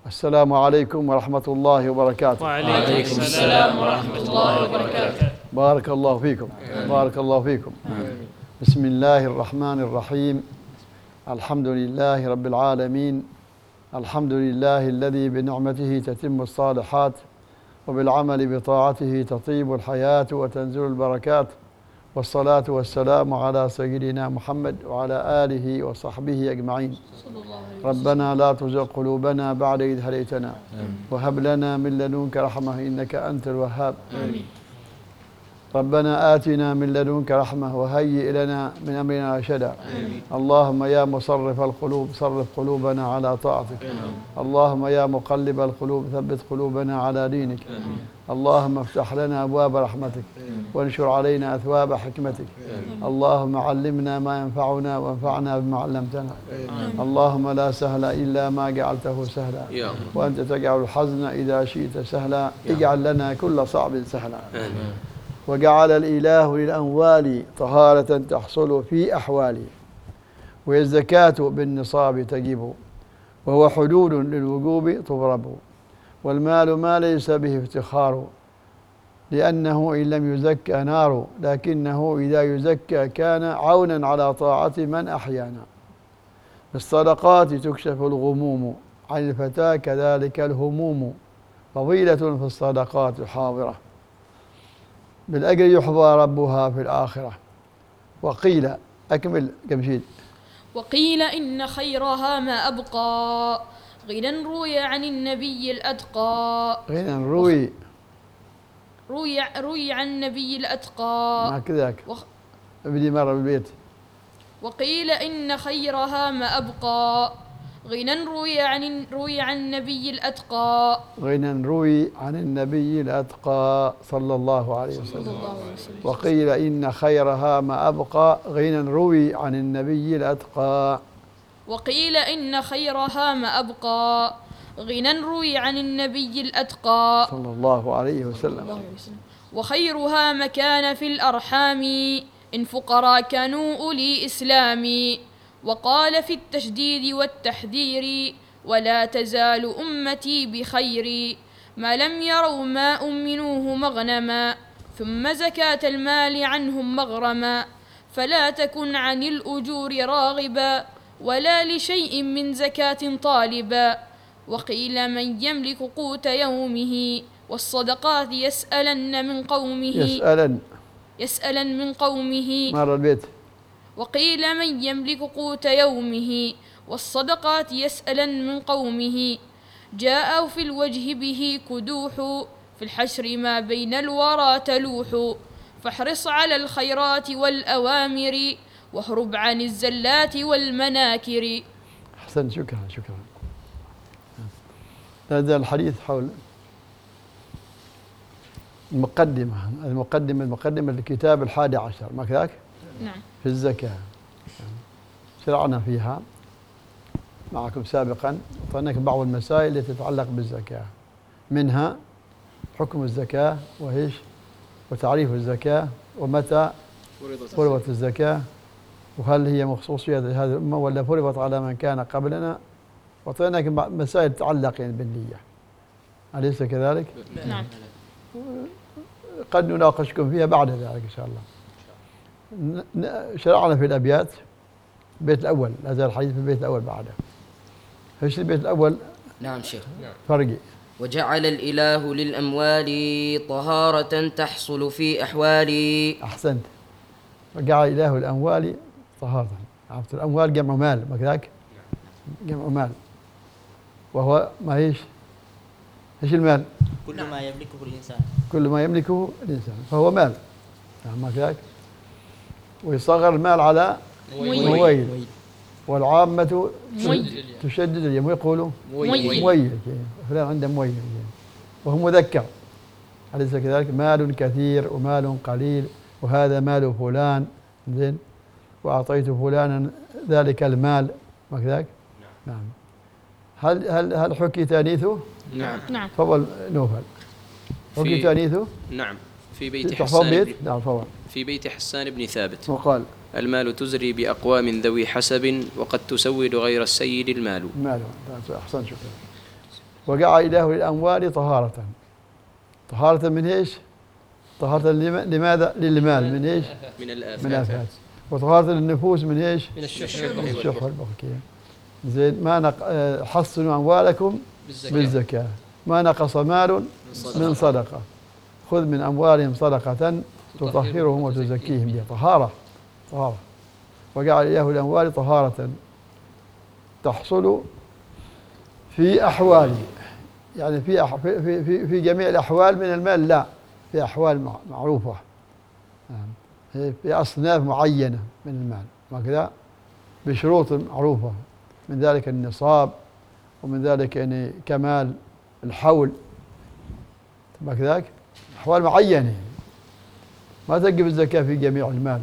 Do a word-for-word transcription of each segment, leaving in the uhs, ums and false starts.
السلام عليكم ورحمة الله وبركاته. وعليكم السلام ورحمة الله وبركاته. بارك الله فيكم. بارك الله فيكم. بسم الله الرحمن الرحيم. الحمد لله رب العالمين. الحمد لله الذي بنعمته تتم الصالحات وبالعمل بطاعته تطيب الحياة وتنزل البركات، والصلاة والسلام على سيدنا محمد وعلى آله وصحبه أجمعين. ربنا لا تزغ قلوبنا بعد إذ هديتنا وهب لنا من لدنك رحمة إنك أنت الوهاب. آمين. ربنا آتنا من لدنك رحمة وهيئ لنا من أمرنا رشدا. اللهم يا مصرف القلوب صرف قلوبنا على طاعتك. آمين. اللهم يا مقلب القلوب ثبت قلوبنا على دينك. آمين. اللهم افتح لنا أبواب رحمتك وانشر علينا أثواب حكمتك. آمين. اللهم علمنا ما ينفعنا وانفعنا بما علمتنا. آمين. اللهم لا سهل إلا ما جعلته سهلا وأنت تجعل الحزن إذا شئت سهلا. اجعل لنا كل صعب سهلا. آمين. وجعل الإله للأموال طهارة تحصل في أحوالي، وهي الزكاة بالنصاب تجب، وهو حدود للوجوب تضرب، والمال ما ليس به افتخار، لأنه إن لم يزكى نار، لكنه إذا يزكى كان عونا على طاعة من أحيانا. بالصدقات تكشف الغموم عن الفتى كذلك الهموم، فضيلة في الصدقات حاضرة بالأجر يحظى ربها في الآخرة. وقيل أكمل جمشيد. وقيل إن خيرها ما أبقى، غنى روي عن النبي الأتقى. غنى روي روي روي عن النبي الأتقى. مع كذاك وخ... بدي مرة بالبيت. وقيل إن خيرها ما أبقى، غنى روي عن روي عن النبي الأتقى. غنى روي عن النبي الأتقى صلى الله عليه وسلم. وقيل إن خيرها ما أبقى، غنى روي عن النبي الأتقى. وقيل إن خيرها ما أبقى، غنى روي عن النبي الأتقى صلى الله عليه وسلم. وخيرها مكان في الأرحام، إن فقراء كانوا أولي إسلام. وقال في التشديد والتحذير، ولا تزال أمتي بخير، ما لم يروا ما أمنوه مغنما، ثم زكاة المال عنهم مغرما. فلا تكن عن الأجور راغبا، ولا لشيء من زكاة طالبا. وقيل من يملك قوت يومه، والصدقات يسألن من قومه يسألن يسألن من قومه مر البيت. وقيل من يملك قوت يومه، والصدقات يسألن من قومه. جاء في الوجه به كدوح، في الحشر ما بين الورى تلوح. فاحرص على الخيرات والأوامر، واهرب عن الزلات والمناكر. أحسن، شكرا شكرا. هذا الحديث حول المقدمة المقدمة المقدمة للكتاب الحادي عشر، ما كذاك؟ نعم. في الزكاة شرعنا فيها معكم سابقا، أعطيناك بعض المسائل التي تتعلق بالزكاة، منها حكم الزكاة وإيش وتعريف الزكاة ومتى فرضت الزكاة، وهل هي مخصوصية لهذه الأمة ولا فرضت على من كان قبلنا، وأعطيناك مسائل تتعلق يعني بالنية، أليس كذلك؟ نعم. قد نناقشكم فيها بعد ذلك إن شاء الله. شرعنا في الأبيات البيت الأول، هذا الحديث في البيت الأول بعده. ايش البيت الأول؟ نعم شيخ. فرقي. وجعل الإله للأموال طهارة تحصل في أحوالي. أحسنت. وجعل الإله الأموال طهارة. عرفت الأموال جمع مال، ما كذاك؟ جمع مال. وهو ما ايش؟ ايش المال؟ كل ما يملكه الإنسان. كل ما يملكه الإنسان فهو مال. نعم ما كذاك؟ ويصغر المال على مويل، والعامة تشدد اليم ويقولوا مويل، فلان عنده مويل وهو مذكر، أليس كذلك؟ مال كثير ومال قليل، وهذا مال فلان، زين، وأعطيت فلانا ذلك المال، ما كذلك؟ نعم. هل هل هل حكي تانيثه؟ نعم. نعم. تفضل نوفل. حكي تانيثه؟ نعم. في بيت حسان بيت؟ نعم تفضل. في بيت حسان بن ثابت وقال: المال تزري بأقوام ذوي حسب، وقد تسود غير السيد المال. المال. أحسن، شكرا. وجعل إله للأموال طهارة. طهارة من إيش؟ طهارة لماذا؟ للمال من إيش؟ من الآفات. من الآفات. وطهارة للنفوس من إيش؟ من الشح من الشح والبخل. زين ما نق... حصنوا أموالكم بالزكاة. بالزكاة. ما نقص مال من صدقة. خذ من أموالهم صدقة تطهرهم وتزكيهم بها. طهارة طهارة. وجعل إله الأموال طهارة تحصل في أحوال، يعني في أح... في في في جميع الأحوال من المال لا، في أحوال معروفة، في أصناف معينة من المال وكذا بشروط معروفة، من ذلك النصاب، ومن ذلك يعني كمال الحول، كذلك أحوال معينة. ما تجب الزكاة في جميع المال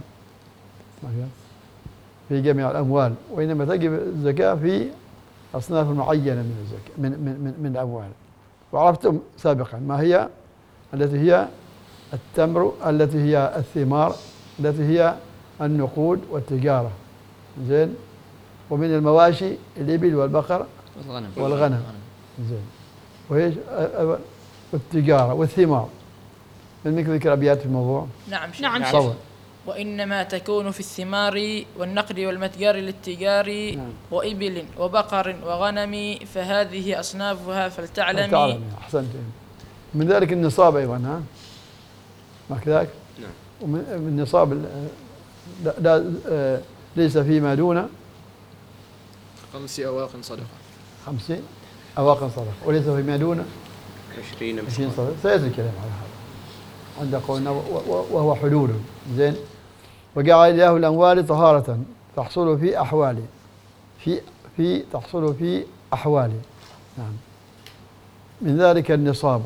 في جميع الأموال، وإنما تجب الزكاة في أصناف معينة من الزكاة من من من الأموال. وعرفتم سابقا ما هي، التي هي التمر، التي هي الثمار، التي هي النقود والتجارة. زين. ومن المواشي الإبل والبقر والغنم والغنم. زين. وإيش التجارة والثمار. من منكم ذكر أبيات في الموضوع؟ نعم شيخ. نعم صور. وإنما تكون في الثمار والنقد والمتجار للتجار نعم. وإبل وبقر وغنم فهذه أصنافها فلتعلمي. تعلم. أحسنت. من ذلك النصاب أيضا، ها ما كذلك؟ نعم. ومن النصاب لا, لا آه ليس فيما دون خمس أواق صدقة. خمس أواق صدقة، وليس فيما دون عشرين عشرين مسقال. صدقة. سيأتي الكلام على هذا عند قولنا وهو حلول. زين. وجعل الله الأموال طهارة تحصل في أحوال في في تحصل في أحوال. نعم. من ذلك النصاب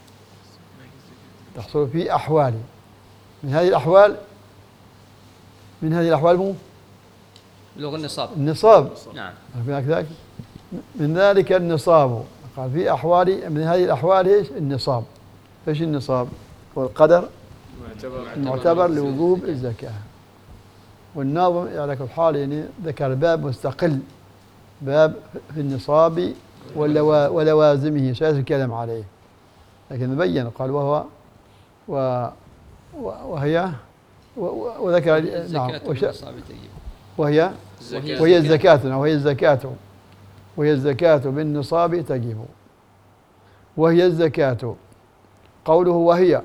تحصل في أحوال. من هذه الأحوال من هذه الأحوال مو بلغ النصاب. النصاب. نعم. ذلك من ذلك النصاب قال في أحوال. من هذه الأحوال إيش؟ النصاب. إيش النصاب؟ والقدر المعتبر لوجوب الزكاة. والناظم يعني الحال يعني ذكر باب مستقل، باب في النصاب ولوازمه سيأتي الكلام عليه، لكن بين قال وهو و وهي وذكر نعم وهي وهي الزكاة وهي الزكاة وهي الزكاة بالنصاب تجب. وهي الزكاة قوله وهي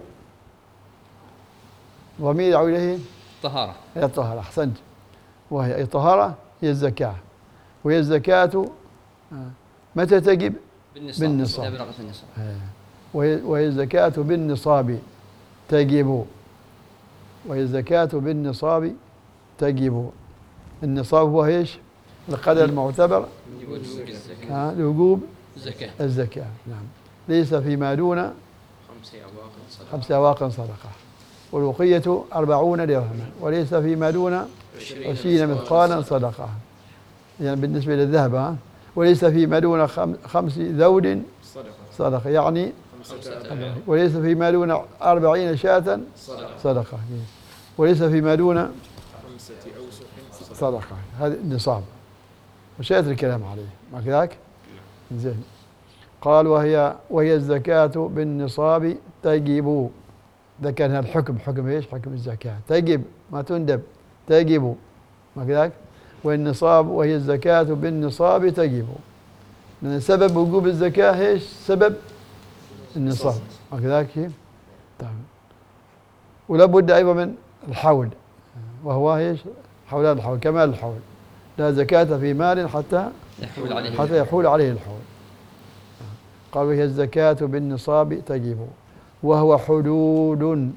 ضمير يعود إليه طهارة. هي الطهارة. أحسنت. وهي أي طهارة هي الزكاة. وهي الزكاة متى تجب؟ بالنصاب. بالنصاب. النصاب. وهي, وهي الزكاة بالنصاب تجب. وهي الزكاة بالنصاب تجب. النصاب هو ايش؟ القدر المعتبر لوجوب الزكاة. الزكاة. نعم. ليس فيما دون خمس أواق صدقة. خمس أواق صدقة. والوقية أربعون درهما. وليس فيما دون عشرين مثقالا صدقة، يعني بالنسبة للذهب. ها. وليس فيما دون خمس ذود صدقة، يعني وليس فيما دون أربعين شاة صدقة. وليس فيما دون صدقة. هذا النصاب وسيأتي الكلام عليه ما كذاك؟ زين. قال وهي وهي الزكاة بالنصاب تجب. ذكر هذا الحكم، حكم ايش؟ حكم الزكاة. تجب ما تندب، تجب ما كذاك؟ والنصاب وهي الزكاة بالنصاب تجب. لأن سبب وجوب الزكاة ايش؟ سبب النصاب ما كذاك؟ طيب. ولا بد أيضا من الحول، وهو ايش؟ حولان الحول، كمال الحول. لا زكاة في مال حتى يحول عليه حتى يحول عليه الحول. قال وهي الزكاة بالنصاب تجب. وهو حدود.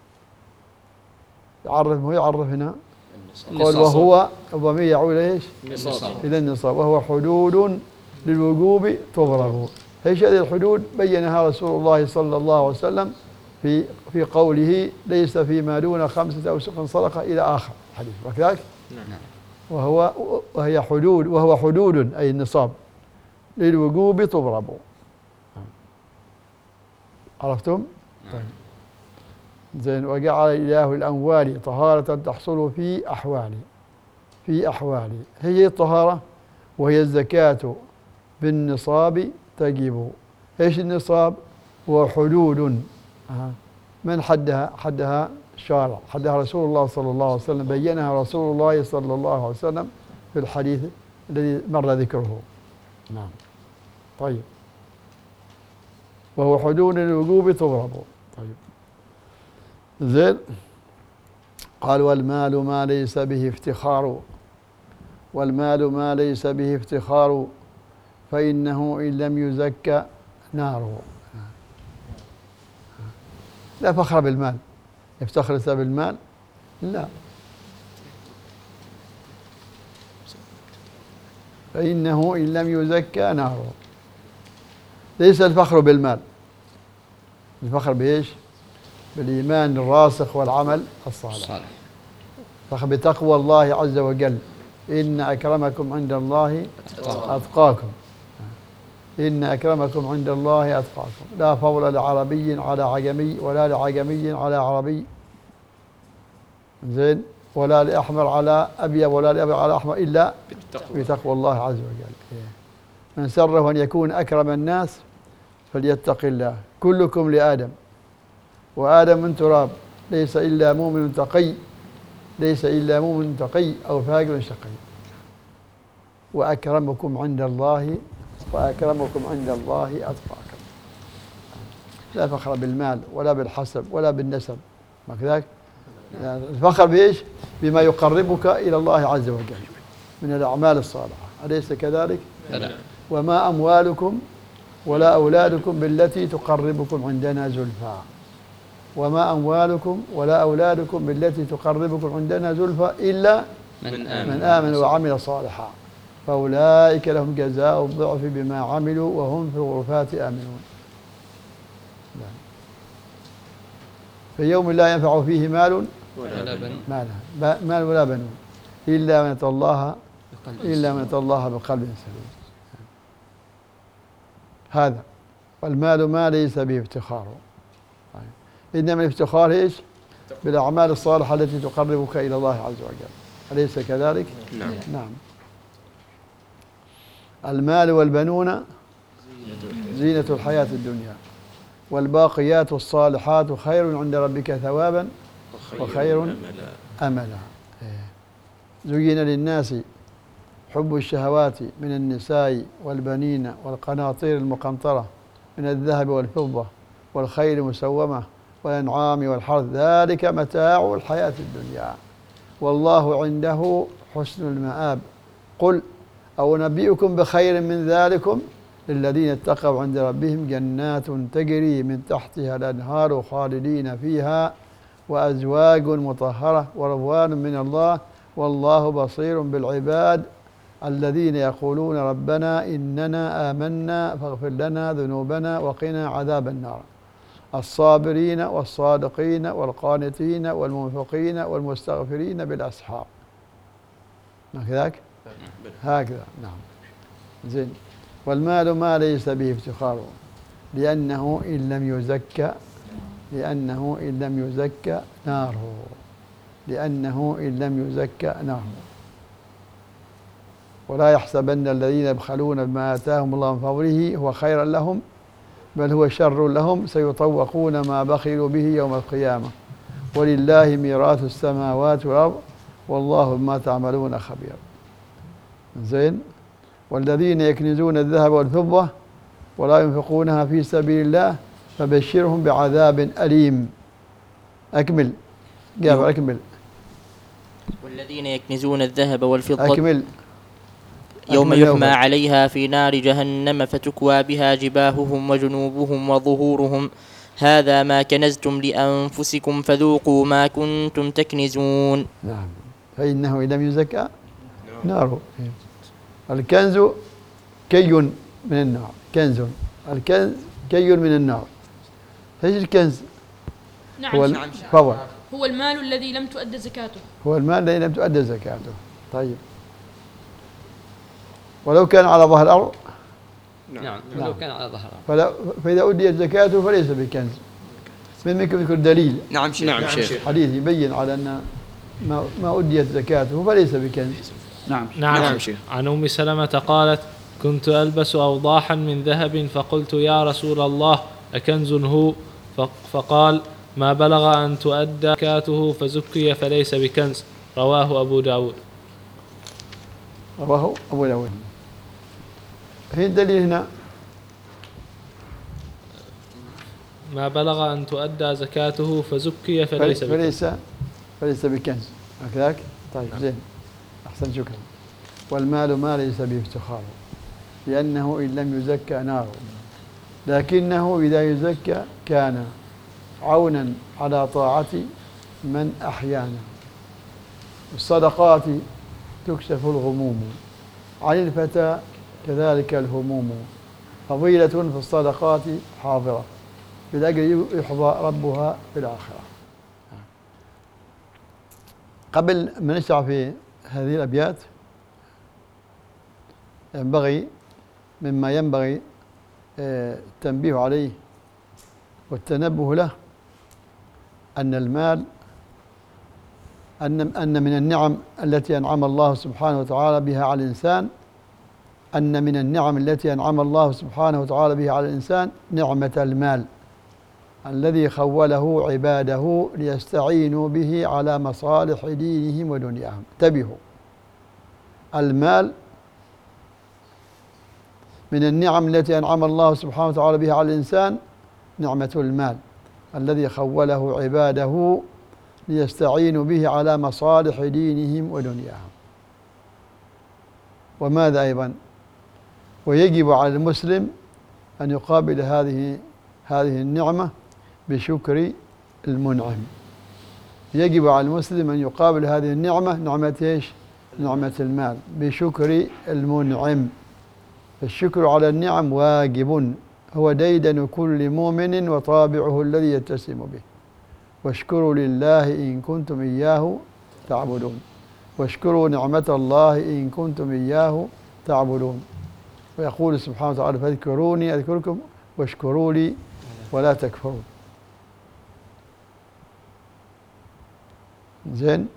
يعرف هو يعرف هنا قال وهو الضمير يعود ايش؟ إلى النصاب. وهو حدود للوجوب تضرب. ايش هذه الحدود؟ بينها رسول الله صلى الله عليه وسلم في في قوله ليس فيما دون خمسة أوسق صدقة إلى آخر حديث وكذلك. نعم. وهو وهي حدود وهو حدود أي النصاب للوجوب تضرب. عرفتم؟ طيب. زين. وجعل إله الأموال طهارة تحصل في أحوال في أحوال هي الطهارة. وهي الزكاة بالنصاب تجب. إيش النصاب؟ هو حدود من حدها؟ حدها الشارع، حدها رسول الله صلى الله عليه وسلم، بينها رسول الله صلى الله عليه وسلم في الحديث الذي مر ذكره. نعم. طيب. وهو حدود الوجوب تضرب. طيب. زين. قال والمال ما ليس به افتخار، والمال ما ليس به افتخار فإنه إن لم يزكى ناره. لا فخر بالمال، يفتخر الإنسان بالمال؟ لا. فإنه إن لم يزكى ناره. ليس الفخر بالمال، الفخر بإيش؟ بالإيمان الراسخ والعمل الصالح. الفخر بتقوى الله عز وجل. إن أكرمكم عند الله أتقاكم. إن أكرمكم عند الله أتقاكم. لا فضل لعربي على عجمي، ولا لعجمي على عربي، زين، ولا لأحمر على أبيض، ولا لأبيض على أحمر، إلا بتقوى الله عز وجل. من سره أن يكون أكرم الناس فليتق الله. كلكم لآدم، وآدم من تراب، ليس إلا مؤمن تقي، ليس إلا مؤمن تقي أو فاجر شقي. وأكرمكم عند الله وأكرمكم عند الله أتقاكم. لا فخر بالمال ولا بالحسب ولا بالنسب، ما كذلك؟ الفخر بإيش؟ بما يقربك إلى الله عز وجل من الأعمال الصالحة، أليس كذلك؟ لا. وما أموالكم ولا أولادكم بالتي تقربكم عندنا زلفى. وما أموالكم ولا أولادكم بالتي تقربكم عندنا زلفى إلا من آمن, من آمن وعمل صالحا فأولئك لهم جزاء الضعف بما عملوا وهم في الغرفات آمنون. في يوم لا ينفع فيه مال ولا بنون مال, مال ولا بنون إلا من أتى الله إلا من أتى الله بقلب سليم. هذا. والمال ما ليس به افتخار، إنما الافتخار إيش؟ بالأعمال الصالحة التي تقربك إلى الله عز وجل، أليس كذلك؟ نعم. نعم. المال والبنون زينة الحياة الدنيا، والباقيات الصالحات خير عند ربك ثوابا وخير أملا. زين للناس حب الشهوات من النساء والبنين والقناطير المقنطرة من الذهب والفضة والخيل المسومة والأنعام والحرث، ذلك متاع الحياة الدنيا والله عنده حسن المآب. قل أو نبئكم بخير من ذلكم للذين اتقوا عند ربهم جنات تجري من تحتها الأنهار خالدين فيها وأزواج مطهرة ورضوان من الله والله بصير بالعباد الذين يقولون ربنا إننا آمنا فاغفر لنا ذنوبنا وقنا عذاب النار الصابرين والصادقين والقانتين والمنفقين والمستغفرين بالأسحار. هكذاك؟ هكذا. نعم. زين. والمال ما ليس به افتخار لأنه إن لم يزكى لأنه إن لم يزكى ناره لأنه إن لم يزكى ناره. ولا يحسبن الذين يبخلون بما آتاهم الله من فضله هو خيرا لهم بل هو شر لهم سيطوقون ما بخلوا به يوم القيامة ولله ميراث السماوات والأرض والله بما تعملون خبير. زين. والذين يكنزون الذهب والفضة ولا ينفقونها في سبيل الله فبشرهم بعذاب أليم. أكمل. جابر أكمل. والذين يكنزون الذهب والفضة أكمل. يوم يحمى عليها في نار جهنم فتكوى بها جباههم وجنوبهم وظهورهم هذا ما كنزتم لأنفسكم فذوقوا ما كنتم تكنزون. نعم. فإنه إن لم يزكى ناره. الكنز كي من النار. كنز. الكنز كي من النار. ايش الكنز؟ نعم. هو نعم. فضل. هو المال الذي لم تؤد زكاته. هو المال الذي لم تؤد زكاته. طيب. ولو كان على ظهر الأرض نعم. ولو كان على ظهر الأرض فإذا أديت زكاته فليس بكنز. من منكم يذكر دليل. نعم شيخ. نعم شيخ. حديث يبين على أن ما ما أديت زكاته فليس بكنز. نعم. نعم. نعم شيخ. عن أم سلمة قالت كنت ألبس أوضاحا من ذهب فقلت يا رسول الله أكنز هو؟ فقال ما بلغ أن تؤدى زكاته فزكي فليس بكنز. رواه أبو داود. رواه أبو داود. في الدليل هنا ما بلغ أن تؤدى زكاته فزكي فليس بكنز. فليس فليس بكنز هكذاك. طيب زين، أحسن، شكرا. والمال ما ليس به افتخار لأنه إن لم يزكى نار، لكنه إذا يزكى كان عونا على طاعة من أحيانا. الصدقات تكشف الغموم عن الفتى كذلك الهموم، فضيلة في الصدقات حاضرة بالأجر يحظى ربها في الآخرة. قبل ما نشرع في هذه الأبيات ينبغي مما ينبغي التنبيه عليه والتنبه له أن المال أن أن من النعم التي أنعم الله سبحانه وتعالى بها على الإنسان أن من النعم التي أنعم الله سبحانه وتعالى بها على الإنسان نعمة المال الذي خوله عباده ليستعينوا به على مصالح دينهم ودنياهم. انتبهوا، المال من النعم التي أنعم الله سبحانه وتعالى بها على الإنسان نعمة المال الذي خوله عباده ليستعينوا به على مصالح دينهم ودنياهم. وماذا أيضا؟ ويجب على المسلم أن يقابل هذه هذه النعمة بشكر المنعم. يجب على المسلم أن يقابل هذه النعمة، نعمة إيش؟ نعمة المال، بشكر المنعم. الشكر على النعم واجب، هو ديدن كل مؤمن وطابعه الذي يتسم به. واشكروا لله إن كنتم إياه تعبدون، واشكروا نعمة الله إن كنتم إياه تعبدون. ويقول سبحانه وتعالى فاذكروني أذكركم واشكروا لي ولا تكفرون. زين.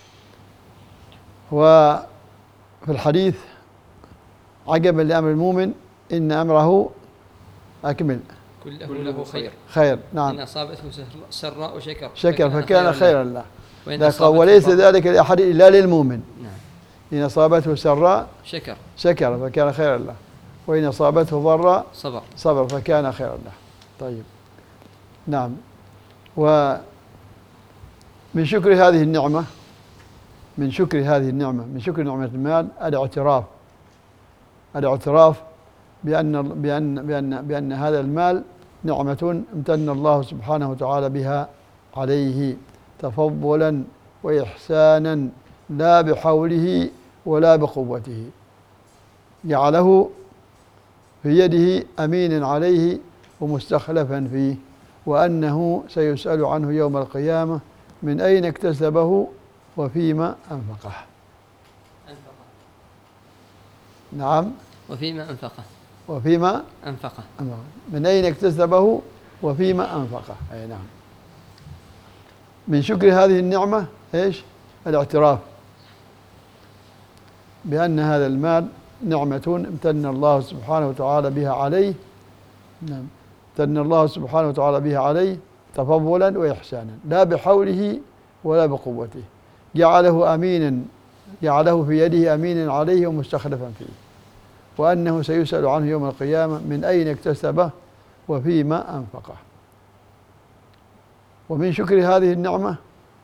وفي الحديث عجبا لأمر المؤمن إن أمره أكمل كله له خير خير. نعم. إن أصابته سراء شكر شكر فكان خيرا له. له. وليس ذلك لأحد إلا للمؤمن. نعم. إن أصابته سراء شكر شكر فكان خيرا له، وإن أصابته ضراء صبر صبر فكان خيرا له. طيب. نعم. ومن شكر هذه النعمة من شكر هذه النعمة من شكر نعمة المال الاعتراف الاعتراف بأن بأن بأن بأن هذا المال نعمة امتن الله سبحانه وتعالى بها عليه تفضلا وإحسانا لا بحوله ولا بقوته. جعله في يده أمين عليه ومستخلفا فيه، وأنه سيسأل عنه يوم القيامة من أين اكتسبه وفيما أنفقه. أنفقه. نعم. وفيما أنفقه. وفيما أنفقه. من أين اكتسبه وفيما أنفقه. أي نعم. من شكر هذه النعمة إيش؟ الاعتراف بأن هذا المال نعمة امتن الله سبحانه وتعالى بها عليه. نعم. امتن الله سبحانه وتعالى بها عليه تفضلا وإحسانا لا بحوله ولا بقوته. جعله أمينا جعله في يده أمينا عليه ومستخلفا فيه، وأنه سيسأل عنه يوم القيامة من أين اكتسبه وفيما أنفقه. ومن شكر هذه النعمة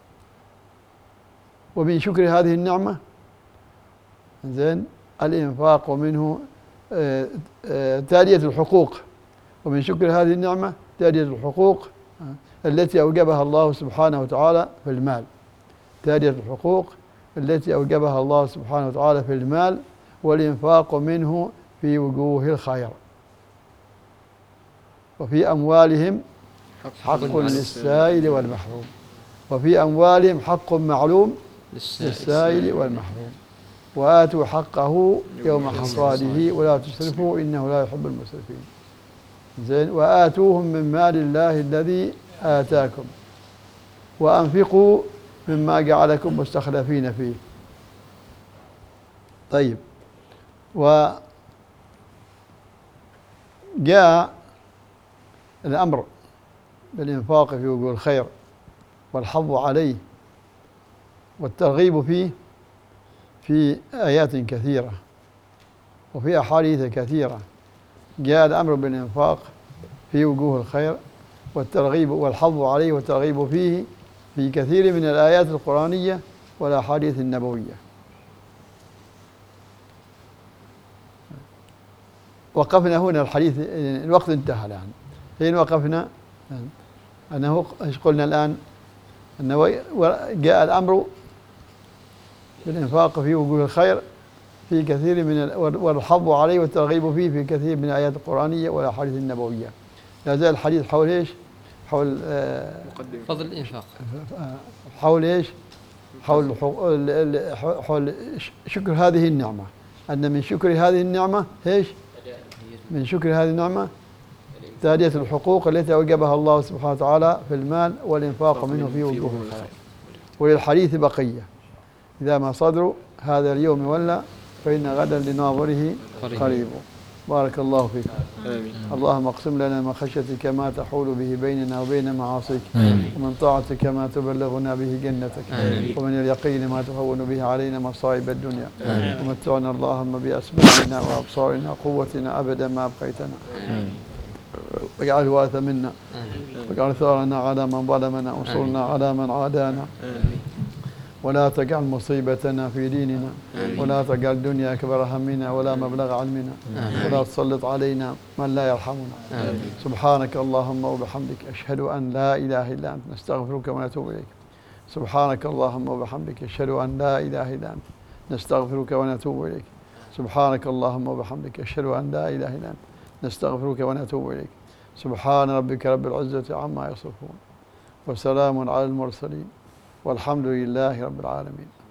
ومن شكر هذه النعمة زين الإنفاق منه آه آه تادية الحقوق. ومن شكر هذه النعمة تادية الحقوق آه التي أوجبها الله سبحانه وتعالى في المال. تادية الحقوق التي أوجبها الله سبحانه وتعالى في المال والإنفاق منه في وجوه الخير. وفي أموالهم حق للسائل والمحروم وفي أموالهم حق معلوم للسائل والمحروم وآتوا حقه يوم حصاده ولا تسرفوا إنه لا يحب المسرفين. زين. وآتوهم من مال الله الذي آتاكم وأنفقوا مما جعلكم مستخلفين فيه. طيب. جاء الأمر بالإنفاق في وجوه الخير والحظ عليه والترغيب فيه في آيات كثيرة وفي أحاديث كثيرة. جاء الأمر بالإنفاق في وجوه الخير والترغيب والحظ عليه والترغيب فيه في كثير من الآيات القرآنية والأحاديث النبوية. وقفنا هنا الحديث، الوقت انتهى الآن. حين وقفنا أنه إيش قلنا الآن؟ أنه جاء الأمر بالإنفاق في وجوه الخير في كثير من والحظ عليه والترغيب فيه في كثير من الآيات القرآنية والأحاديث النبوية. لا زال الحديث حول إيش؟ حول آه فضل الإنفاق. حول إيش؟ حول حول شكر هذه النعمة، أن من شكر هذه النعمة إيش؟ من شكر هذه النعمة تأدية الحقوق التي أوجبها الله سبحانه وتعالى في المال والإنفاق منه في وجوه الخير. وللحديث بقية إذا ما صدروا هذا اليوم ولا فإن غدا لناظره قريب. بارك الله فيك. آمين. اللهم اقسم لنا من خشيتك ما تحول به بيننا وبين معاصيك، آمين. ومن طاعتك ما تبلغنا به جنتك، آمين. ومن اليقين ما تهون به علينا مصائب الدنيا، ومتعنا اللهم بأسماعنا وأبصارنا وقوتنا أبدا ما أبقيتنا، واجعل الوارث منا، واجعل ثارنا على من ظلمنا، وانصرنا على من عادانا، ولا تجعل مصيبتنا في ديننا، ولا تجعل الدنيا أكبر همنا ولا مبلغ علمنا، ولا تسلط علينا من لا يرحمنا. سبحانك اللهم وبحمدك أشهد أن لا إله إلا أنت نستغفرك ونتوب إليك. سبحانك اللهم وبحمدك أشهد أن لا إله إلا أنت نستغفرك ونتوب إليك. سبحانك اللهم وبحمدك أشهد أن لا إله إلا أنت نستغفرك ونتوب إليك. سبحان ربك رب العزة عما يصفون، وسلام على المرسلين، والحمد لله رب العالمين.